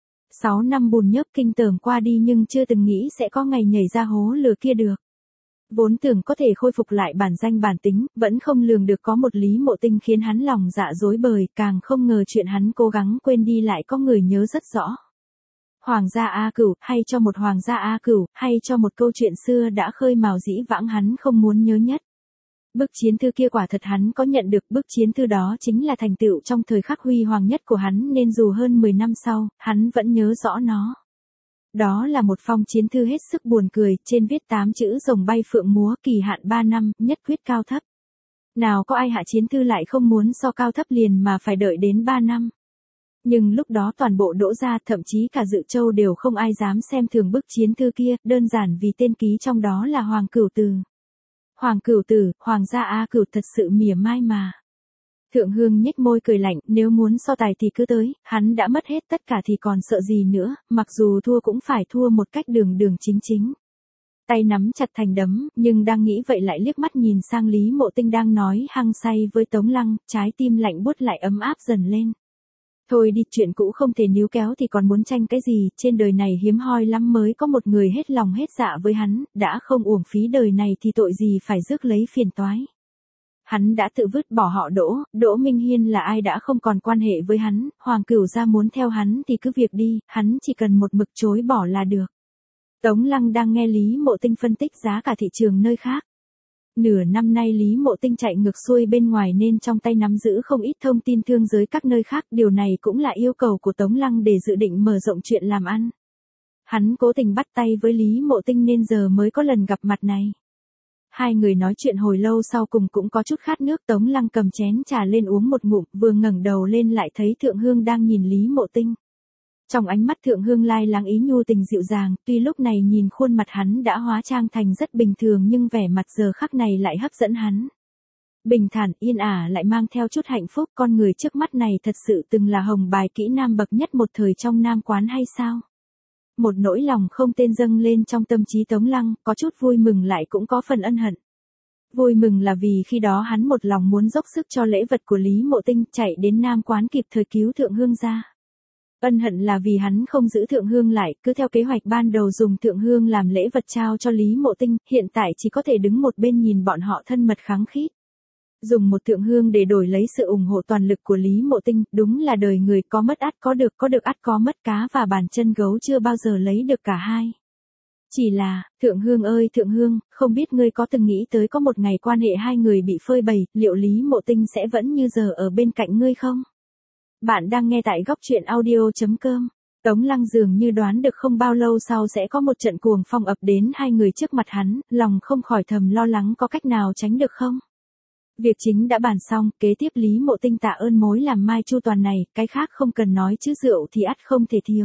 Sáu năm bùn nhớp kinh tởm qua đi nhưng chưa từng nghĩ sẽ có ngày nhảy ra hố lửa kia được. Vốn tưởng có thể khôi phục lại bản danh bản tính, vẫn không lường được có một Lý Mộ Tinh khiến hắn lòng dạ rối bời, càng không ngờ chuyện hắn cố gắng quên đi lại có người nhớ rất rõ. Hoàng gia A Cửu, hay cho một Hoàng gia A Cửu, hay cho một câu chuyện xưa đã khơi mào dĩ vãng hắn không muốn nhớ nhất. Bức chiến thư kia quả thật hắn có nhận được, bức chiến thư đó chính là thành tựu trong thời khắc huy hoàng nhất của hắn nên dù hơn mười năm sau, hắn vẫn nhớ rõ nó. Đó là một phong chiến thư hết sức buồn cười, trên viết tám chữ rồng bay phượng múa, kỳ hạn ba năm, nhất quyết cao thấp. Nào có ai hạ chiến thư lại không muốn so cao thấp liền mà phải đợi đến ba năm. Nhưng lúc đó toàn bộ Đỗ gia, thậm chí cả Dự Châu đều không ai dám xem thường bức chiến thư kia, đơn giản vì tên ký trong đó là Hoàng Cửu Tử. Hoàng Cửu Tử, Hoàng gia A Cửu thật sự mỉa mai mà. Thượng Hương nhếch môi cười lạnh, nếu muốn so tài thì cứ tới, hắn đã mất hết tất cả thì còn sợ gì nữa, mặc dù thua cũng phải thua một cách đường đường chính chính. Tay nắm chặt thành đấm, nhưng đang nghĩ vậy lại liếc mắt nhìn sang Lý Mộ Tinh đang nói hăng say với Tống Lăng, trái tim lạnh buốt lại ấm áp dần lên. Thôi đi, chuyện cũ không thể níu kéo thì còn muốn tranh cái gì, trên đời này hiếm hoi lắm mới có một người hết lòng hết dạ với hắn, đã không uổng phí đời này thì tội gì phải rước lấy phiền toái. Hắn đã tự vứt bỏ họ Đỗ, Đỗ Minh Hiên là ai đã không còn quan hệ với hắn, Hoàng Cửu Gia muốn theo hắn thì cứ việc đi, hắn chỉ cần một mực chối bỏ là được. Tống Lăng đang nghe Lý Mộ Tinh phân tích giá cả thị trường nơi khác. Nửa năm nay Lý Mộ Tinh chạy ngược xuôi bên ngoài nên trong tay nắm giữ không ít thông tin thương giới các nơi khác, điều này cũng là yêu cầu của Tống Lăng để dự định mở rộng chuyện làm ăn. Hắn cố tình bắt tay với Lý Mộ Tinh nên giờ mới có lần gặp mặt này. Hai người nói chuyện hồi lâu sau cùng cũng có chút khát nước, Tống Lăng cầm chén trà lên uống một ngụm, vừa ngẩng đầu lên lại thấy Thượng Hương đang nhìn Lý Mộ Tinh. Trong ánh mắt Thượng Hương lai láng ý nhu tình dịu dàng, tuy lúc này nhìn khuôn mặt hắn đã hóa trang thành rất bình thường nhưng vẻ mặt giờ khắc này lại hấp dẫn hắn. Bình thản, yên ả lại mang theo chút hạnh phúc, con người trước mắt này thật sự từng là hồng bài kỹ nam bậc nhất một thời trong nam quán hay sao? Một nỗi lòng không tên dâng lên trong tâm trí Tống Lăng, có chút vui mừng lại cũng có phần ân hận. Vui mừng là vì khi đó hắn một lòng muốn dốc sức cho lễ vật của Lý Mộ Tinh, chạy đến nam quán kịp thời cứu Thượng Hương ra. Ân hận là vì hắn không giữ Thượng Hương lại, cứ theo kế hoạch ban đầu dùng Thượng Hương làm lễ vật trao cho Lý Mộ Tinh, hiện tại chỉ có thể đứng một bên nhìn bọn họ thân mật kháng khít. Dùng một Thượng Hương để đổi lấy sự ủng hộ toàn lực của Lý Mộ Tinh, đúng là đời người có mất ắt có được, có được ắt có mất, cá và bàn chân gấu chưa bao giờ lấy được cả hai. Chỉ là, Thượng Hương ơi Thượng Hương, không biết ngươi có từng nghĩ tới có một ngày quan hệ hai người bị phơi bày, liệu Lý Mộ Tinh sẽ vẫn như giờ ở bên cạnh ngươi không? Bạn đang nghe tại góc truyện audio chấm com. Tống Lăng dường như đoán được không bao lâu sau sẽ có một trận cuồng phong ập đến hai người trước mặt hắn, lòng không khỏi thầm lo lắng có cách nào tránh được không? Việc chính đã bàn xong, kế tiếp Lý Mộ Tinh tạ ơn mối làm mai chu toàn này, cái khác không cần nói chứ rượu thì ắt không thể thiếu.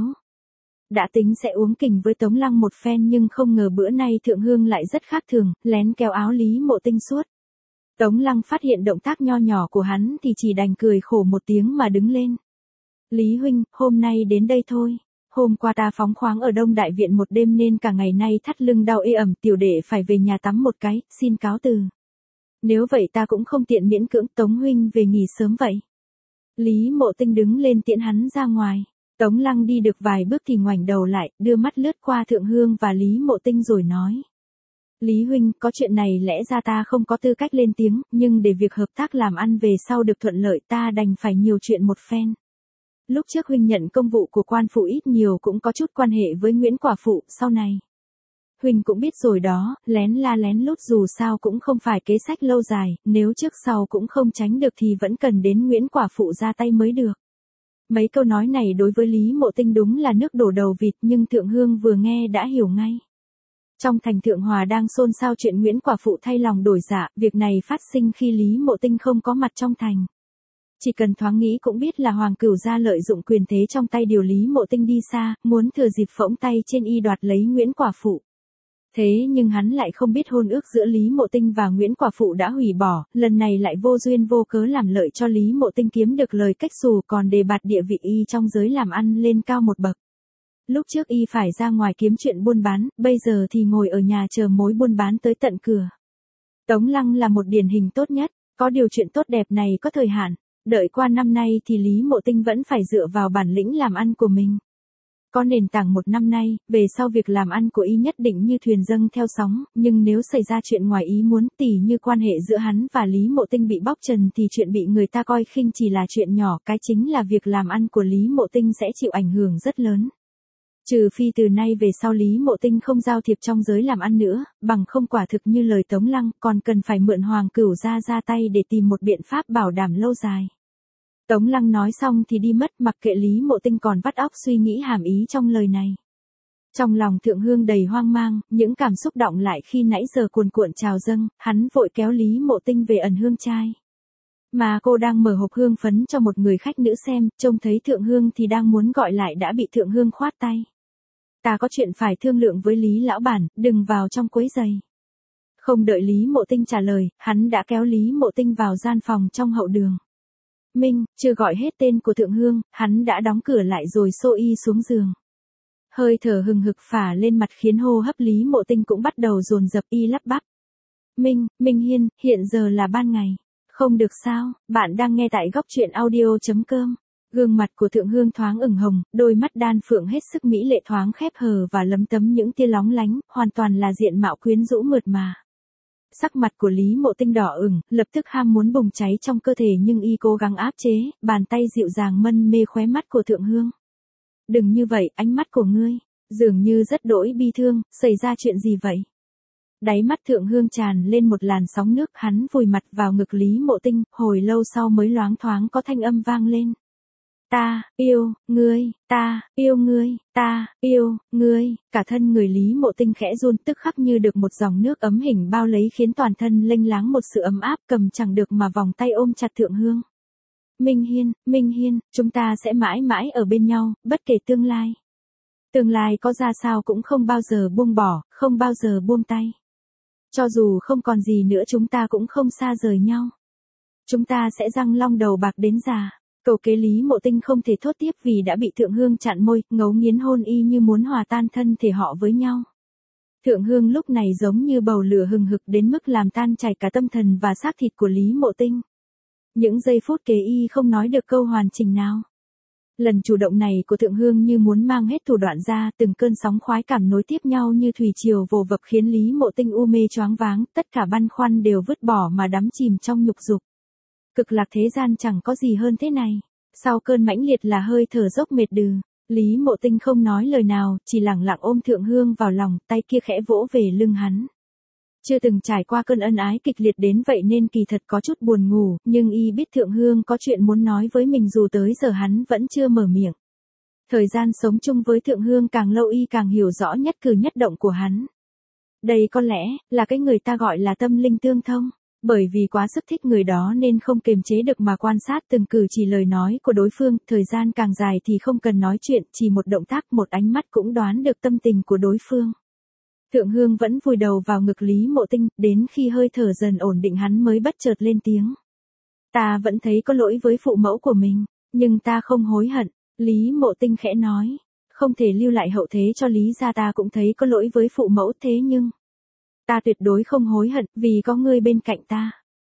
Đã tính sẽ uống kình với Tống Lăng một phen nhưng không ngờ bữa nay Thượng Hương lại rất khác thường, lén kéo áo Lý Mộ Tinh suốt. Tống Lăng phát hiện động tác nho nhỏ của hắn thì chỉ đành cười khổ một tiếng mà đứng lên. Lý huynh, hôm nay đến đây thôi. hôm qua ta phóng khoáng ở Đông Đại Viện một đêm nên cả ngày nay thắt lưng đau ê ẩm, tiểu đệ phải về nhà tắm một cái, xin cáo từ. Nếu vậy ta cũng không tiện miễn cưỡng, Tống huynh về nghỉ sớm vậy. Lý Mộ Tinh đứng lên tiễn hắn ra ngoài. Tống Lăng đi được vài bước thì ngoảnh đầu lại, đưa mắt lướt qua Thượng Hương và Lý Mộ Tinh rồi nói. Lý huynh, có chuyện này lẽ ra ta không có tư cách lên tiếng, nhưng để việc hợp tác làm ăn về sau được thuận lợi ta đành phải nhiều chuyện một phen. Lúc trước huynh nhận công vụ của quan phụ ít nhiều cũng có chút quan hệ với Nguyễn Quả Phụ, sau này. Huynh cũng biết rồi đó, lén la lén lút dù sao cũng không phải kế sách lâu dài, nếu trước sau cũng không tránh được thì vẫn cần đến Nguyễn Quả Phụ ra tay mới được. Mấy câu nói này đối với Lý Mộ Tinh đúng là nước đổ đầu vịt, nhưng Thượng Hương vừa nghe đã hiểu ngay. Trong thành Thượng Hòa đang xôn xao chuyện Nguyễn Quả Phụ thay lòng đổi dạ, việc này phát sinh khi Lý Mộ Tinh không có mặt trong thành. Chỉ cần thoáng nghĩ cũng biết là Hoàng Cửu gia lợi dụng quyền thế trong tay điều Lý Mộ Tinh đi xa, muốn thừa dịp phỗng tay trên y đoạt lấy Nguyễn Quả Phụ. Thế nhưng hắn lại không biết hôn ước giữa Lý Mộ Tinh và Nguyễn Quả Phụ đã hủy bỏ, lần này lại vô duyên vô cớ làm lợi cho Lý Mộ Tinh kiếm được lời cách xù, còn đề bạt địa vị y trong giới làm ăn lên cao một bậc. Lúc trước y phải ra ngoài kiếm chuyện buôn bán, bây giờ thì ngồi ở nhà chờ mối buôn bán tới tận cửa. Tống Lăng là một điển hình tốt nhất, có điều chuyện tốt đẹp này có thời hạn, đợi qua năm nay thì Lý Mộ Tinh vẫn phải dựa vào bản lĩnh làm ăn của mình. Có nền tảng một năm nay, về sau việc làm ăn của y nhất định như thuyền dâng theo sóng, nhưng nếu xảy ra chuyện ngoài ý muốn, tỉ như quan hệ giữa hắn và Lý Mộ Tinh bị bóc trần thì chuyện bị người ta coi khinh chỉ là chuyện nhỏ, cái chính là việc làm ăn của Lý Mộ Tinh sẽ chịu ảnh hưởng rất lớn. Trừ phi từ nay về sau Lý Mộ Tinh không giao thiệp trong giới làm ăn nữa, bằng không quả thực như lời Tống Lăng, còn cần phải mượn Hoàng Cửu gia ra tay để tìm một biện pháp bảo đảm lâu dài. Tống Lăng nói xong thì đi mất, mặc kệ Lý Mộ Tinh còn vắt óc suy nghĩ hàm ý trong lời này. Trong lòng Thượng Hương đầy hoang mang, những cảm xúc động lại khi nãy giờ cuồn cuộn trào dâng, hắn vội kéo Lý Mộ Tinh về ẩn hương trai. Mà cô đang mở hộp hương phấn cho một người khách nữ xem, trông thấy Thượng Hương thì đang muốn gọi lại đã bị Thượng Hương khoát tay. Ta có chuyện phải thương lượng với Lý lão bản, đừng vào trong quấy giày. Không đợi Lý Mộ Tinh trả lời, hắn đã kéo Lý Mộ Tinh vào gian phòng trong hậu đường. Minh, chưa gọi hết tên của Thượng Hương, hắn đã đóng cửa lại rồi xô y xuống giường. Hơi thở hừng hực phả lên mặt khiến hô hấp Lý Mộ Tinh cũng bắt đầu dồn dập, y lắp bắp. Minh, Minh Hiên, hiện giờ là ban ngày. Không được sao, bạn đang nghe tại góc truyện audio chấm com. Gương mặt của Thượng Hương thoáng ửng hồng, đôi mắt đan phượng hết sức mỹ lệ thoáng khép hờ và lấm tấm những tia lóng lánh, hoàn toàn là diện mạo quyến rũ mượt mà. Sắc mặt của Lý Mộ Tinh đỏ ửng, lập tức ham muốn bùng cháy trong cơ thể nhưng y cố gắng áp chế, bàn tay dịu dàng mân mê khóe mắt của Thượng Hương. Đừng như vậy, ánh mắt của ngươi, dường như rất đỗi bi thương, xảy ra chuyện gì vậy? Đáy mắt Thượng Hương tràn lên một làn sóng nước, hắn vùi mặt vào ngực Lý Mộ Tinh, hồi lâu sau mới loáng thoáng có thanh âm vang lên. Ta, yêu, ngươi, ta, yêu ngươi, ta, yêu, ngươi, cả thân người Lý Mộ Tinh khẽ run tức khắc như được một dòng nước ấm hình bao lấy khiến toàn thân lênh láng một sự ấm áp cầm chẳng được mà vòng tay ôm chặt Thượng Hương. Minh Hiên, Minh Hiên, chúng ta sẽ mãi mãi ở bên nhau, bất kể tương lai. Tương lai có ra sao cũng không bao giờ buông bỏ, không bao giờ buông tay. Cho dù không còn gì nữa chúng ta cũng không xa rời nhau. Chúng ta sẽ răng long đầu bạc đến già. Cầu kế Lý Mộ Tinh không thể thốt tiếp vì đã bị Thượng Hương chặn môi, ngấu nghiến hôn y như muốn hòa tan thân thể họ với nhau. Thượng Hương lúc này giống như bầu lửa hừng hực đến mức làm tan chảy cả tâm thần và xác thịt của Lý Mộ Tinh. Những giây phút kế y không nói được câu hoàn chỉnh nào. Lần chủ động này của Thượng Hương như muốn mang hết thủ đoạn ra, từng cơn sóng khoái cảm nối tiếp nhau như thủy triều vồ vập khiến Lý Mộ Tinh u mê choáng váng, tất cả băn khoăn đều vứt bỏ mà đắm chìm trong nhục dục. Cực lạc thế gian chẳng có gì hơn thế này. Sau cơn mãnh liệt là hơi thở dốc mệt đừ, Lý Mộ Tinh không nói lời nào, chỉ lặng lặng ôm Thượng Hương vào lòng, tay kia khẽ vỗ về lưng hắn. Chưa từng trải qua cơn ân ái kịch liệt đến vậy nên kỳ thật có chút buồn ngủ, nhưng y biết Thượng Hương có chuyện muốn nói với mình dù tới giờ hắn vẫn chưa mở miệng. Thời gian sống chung với Thượng Hương càng lâu y càng hiểu rõ nhất cử nhất động của hắn. Đây có lẽ là cái người ta gọi là tâm linh tương thông. Bởi vì quá sức thích người đó nên không kiềm chế được mà quan sát từng cử chỉ lời nói của đối phương, thời gian càng dài thì không cần nói chuyện, chỉ một động tác một ánh mắt cũng đoán được tâm tình của đối phương. Thượng Hương vẫn vùi đầu vào ngực Lý Mộ Tinh, đến khi hơi thở dần ổn định hắn mới bất chợt lên tiếng. Ta vẫn thấy có lỗi với phụ mẫu của mình, nhưng ta không hối hận, Lý Mộ Tinh khẽ nói. Không thể lưu lại hậu thế cho Lý gia, ta cũng thấy có lỗi với phụ mẫu, thế nhưng ta tuyệt đối không hối hận, vì có ngươi bên cạnh ta.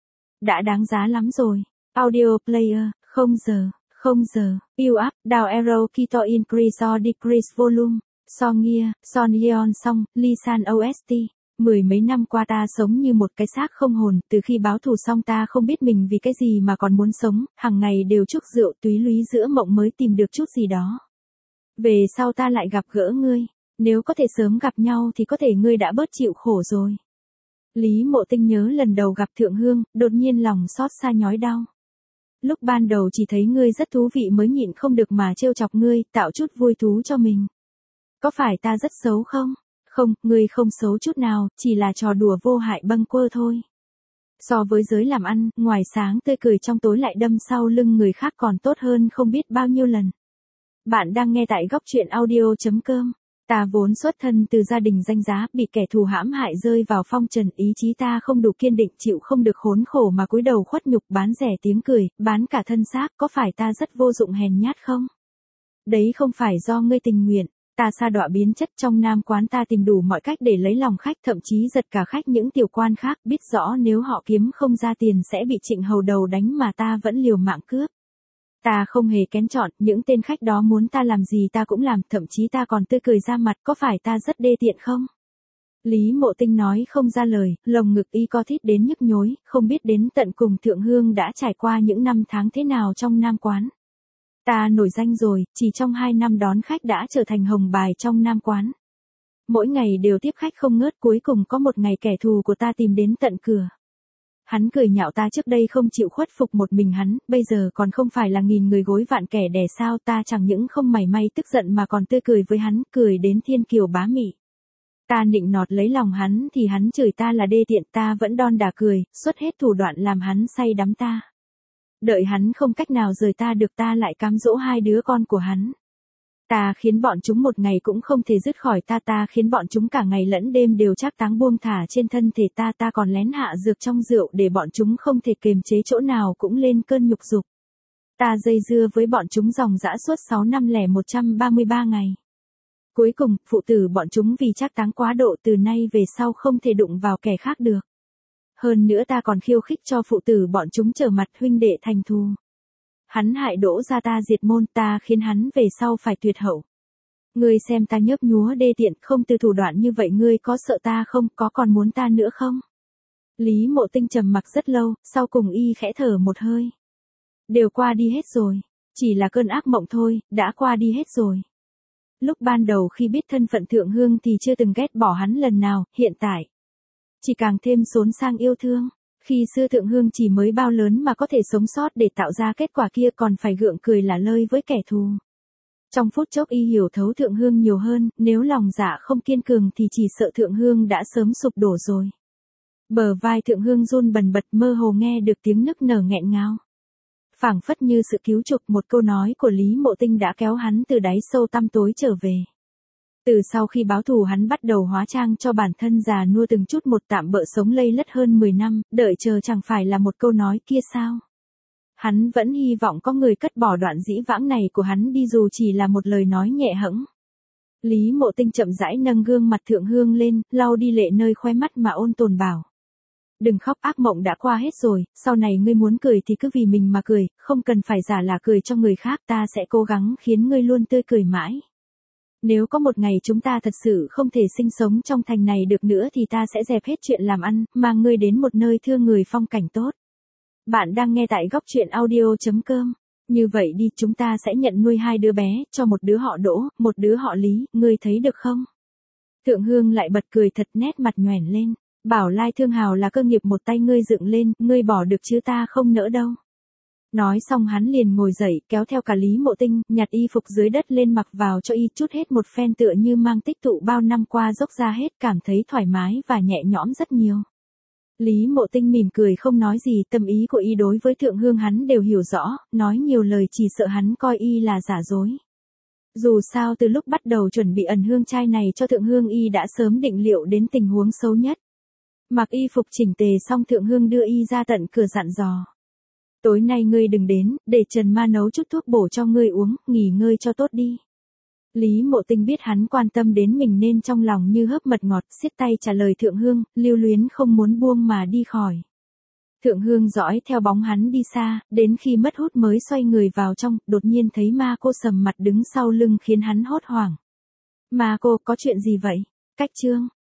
Đã đáng giá lắm rồi. Audio player, không giờ, không giờ, view up, down arrow key to increase or decrease volume. Song Nghia, Son Yeon Song, Lee San ô ét tê. Mười mấy năm qua ta sống như một cái xác không hồn, từ khi báo thù xong ta không biết mình vì cái gì mà còn muốn sống, hàng ngày đều chúc rượu túy lúy giữa mộng mới tìm được chút gì đó. Về sau ta lại gặp gỡ ngươi, nếu có thể sớm gặp nhau thì có thể ngươi đã bớt chịu khổ rồi. Lý Mộ Tinh nhớ lần đầu gặp Thượng Hương, đột nhiên lòng xót xa nhói đau. Lúc ban đầu chỉ thấy ngươi rất thú vị mới nhịn không được mà trêu chọc ngươi, tạo chút vui thú cho mình. Có phải ta rất xấu không? Không, ngươi không xấu chút nào, chỉ là trò đùa vô hại bâng quơ thôi. So với giới làm ăn, ngoài sáng tươi cười trong tối lại đâm sau lưng người khác còn tốt hơn không biết bao nhiêu lần. Bạn đang nghe tại góc truyện audio chấm com. Ta vốn xuất thân từ gia đình danh giá, bị kẻ thù hãm hại rơi vào phong trần, ý chí ta không đủ kiên định, chịu không được khốn khổ mà cúi đầu khuất nhục, bán rẻ tiếng cười, bán cả thân xác, có phải ta rất vô dụng hèn nhát không? Đấy không phải do ngươi tình nguyện. Ta sa đọa biến chất trong nam quán, ta tìm đủ mọi cách để lấy lòng khách, thậm chí giật cả khách những tiểu quan khác, biết rõ nếu họ kiếm không ra tiền sẽ bị Trịnh Hầu đầu đánh mà ta vẫn liều mạng cướp. Ta không hề kén chọn, những tên khách đó muốn ta làm gì ta cũng làm, thậm chí ta còn tươi cười ra mặt, có phải ta rất đê tiện không? Lý Mộ Tinh nói không ra lời, lồng ngực y co thít đến nhức nhối, không biết đến tận cùng Thượng Hương đã trải qua những năm tháng thế nào trong nam quán. Ta nổi danh rồi, chỉ trong hai năm đón khách đã trở thành hồng bài trong nam quán. Mỗi ngày đều tiếp khách không ngớt, cuối cùng có một ngày kẻ thù của ta tìm đến tận cửa. Hắn cười nhạo ta trước đây không chịu khuất phục một mình hắn, bây giờ còn không phải là nghìn người gối vạn kẻ đè sao, ta chẳng những không mảy may tức giận mà còn tươi cười với hắn, cười đến thiên kiều bá mị. Ta nịnh nọt lấy lòng hắn thì hắn chửi ta là đê tiện, ta vẫn đon đả cười, xuất hết thủ đoạn làm hắn say đắm ta. Đợi hắn không cách nào rời ta được, ta lại cám dỗ hai đứa con của hắn. Ta khiến bọn chúng một ngày cũng không thể dứt khỏi ta, ta khiến bọn chúng cả ngày lẫn đêm đều trác táng buông thả trên thân thể ta, ta còn lén hạ dược trong rượu để bọn chúng không thể kiềm chế chỗ nào cũng lên cơn nhục dục. Ta dây dưa với bọn chúng dòng dã suốt sáu năm lẻ một trăm ba mươi ba ngày. Cuối cùng, phụ tử bọn chúng vì trác táng quá độ từ nay về sau không thể đụng vào kẻ khác được. Hơn nữa ta còn khiêu khích cho phụ tử bọn chúng trở mặt huynh đệ thành thù. Hắn hại Đỗ gia ta diệt môn, ta khiến hắn về sau phải tuyệt hậu. Ngươi xem ta nhớp nhúa đê tiện, không từ thủ đoạn như vậy ngươi có sợ ta không, có còn muốn ta nữa không? Lý Mộ Tinh trầm mặc rất lâu, sau cùng y khẽ thở một hơi. Đều qua đi hết rồi, chỉ là cơn ác mộng thôi, đã qua đi hết rồi. Lúc ban đầu khi biết thân phận Thượng Hương thì chưa từng ghét bỏ hắn lần nào, hiện tại chỉ càng thêm xốn sang yêu thương. Khi xưa Thượng Hương chỉ mới bao lớn mà có thể sống sót để tạo ra kết quả kia, còn phải gượng cười lả lơi với kẻ thù. Trong phút chốc y hiểu thấu Thượng Hương nhiều hơn, nếu lòng dạ không kiên cường thì chỉ sợ Thượng Hương đã sớm sụp đổ rồi. Bờ vai Thượng Hương run bần bật, mơ hồ nghe được tiếng nức nở nghẹn ngào. Phảng phất như sự cứu chuộc, một câu nói của Lý Mộ Tinh đã kéo hắn từ đáy sâu tăm tối trở về. Từ sau khi báo thù hắn bắt đầu hóa trang cho bản thân già nua từng chút một, tạm bợ sống lây lất hơn mười năm, đợi chờ chẳng phải là một câu nói kia sao. Hắn vẫn hy vọng có người cất bỏ đoạn dĩ vãng này của hắn đi, dù chỉ là một lời nói nhẹ hẫng. Lý Mộ Tinh chậm rãi nâng gương mặt Thượng Hương lên, lau đi lệ nơi khóe mắt mà ôn tồn bảo. Đừng khóc, ác mộng đã qua hết rồi, sau này ngươi muốn cười thì cứ vì mình mà cười, không cần phải giả là cười cho người khác, ta sẽ cố gắng khiến ngươi luôn tươi cười mãi. Nếu có một ngày chúng ta thật sự không thể sinh sống trong thành này được nữa thì ta sẽ dẹp hết chuyện làm ăn, mang ngươi đến một nơi thương người phong cảnh tốt. Bạn đang nghe tại góc truyện audio chấm com. Như vậy đi, chúng ta sẽ nhận nuôi hai đứa bé, cho một đứa họ Đỗ, một đứa họ Lý, ngươi thấy được không? Thượng Hương lại bật cười thật, nét mặt nhoẻn lên. Bảo Lai Thương Hào là cơ nghiệp một tay ngươi dựng lên, ngươi bỏ được chứ ta không nỡ đâu. Nói xong hắn liền ngồi dậy, kéo theo cả Lý Mộ Tinh, nhặt y phục dưới đất lên mặc vào cho y, chút hết một phen tựa như mang tích tụ bao năm qua dốc ra hết, cảm thấy thoải mái và nhẹ nhõm rất nhiều. Lý Mộ Tinh mỉm cười không nói gì, tâm ý của y đối với Thượng Hương hắn đều hiểu rõ, nói nhiều lời chỉ sợ hắn coi y là giả dối. Dù sao từ lúc bắt đầu chuẩn bị ẩn hương trai này cho Thượng Hương y đã sớm định liệu đến tình huống xấu nhất. Mặc y phục chỉnh tề xong Thượng Hương đưa y ra tận cửa dặn dò. Tối nay ngươi đừng đến, để Trần Ma nấu chút thuốc bổ cho ngươi uống, nghỉ ngơi cho tốt đi. Lý Mộ Tinh biết hắn quan tâm đến mình nên trong lòng như hớp mật ngọt, siết tay trả lời Thượng Hương, lưu luyến không muốn buông mà đi khỏi. Thượng Hương dõi theo bóng hắn đi xa, đến khi mất hút mới xoay người vào trong, đột nhiên thấy Ma Cô sầm mặt đứng sau lưng khiến hắn hốt hoảng. Ma Cô, có chuyện gì vậy? Cách chương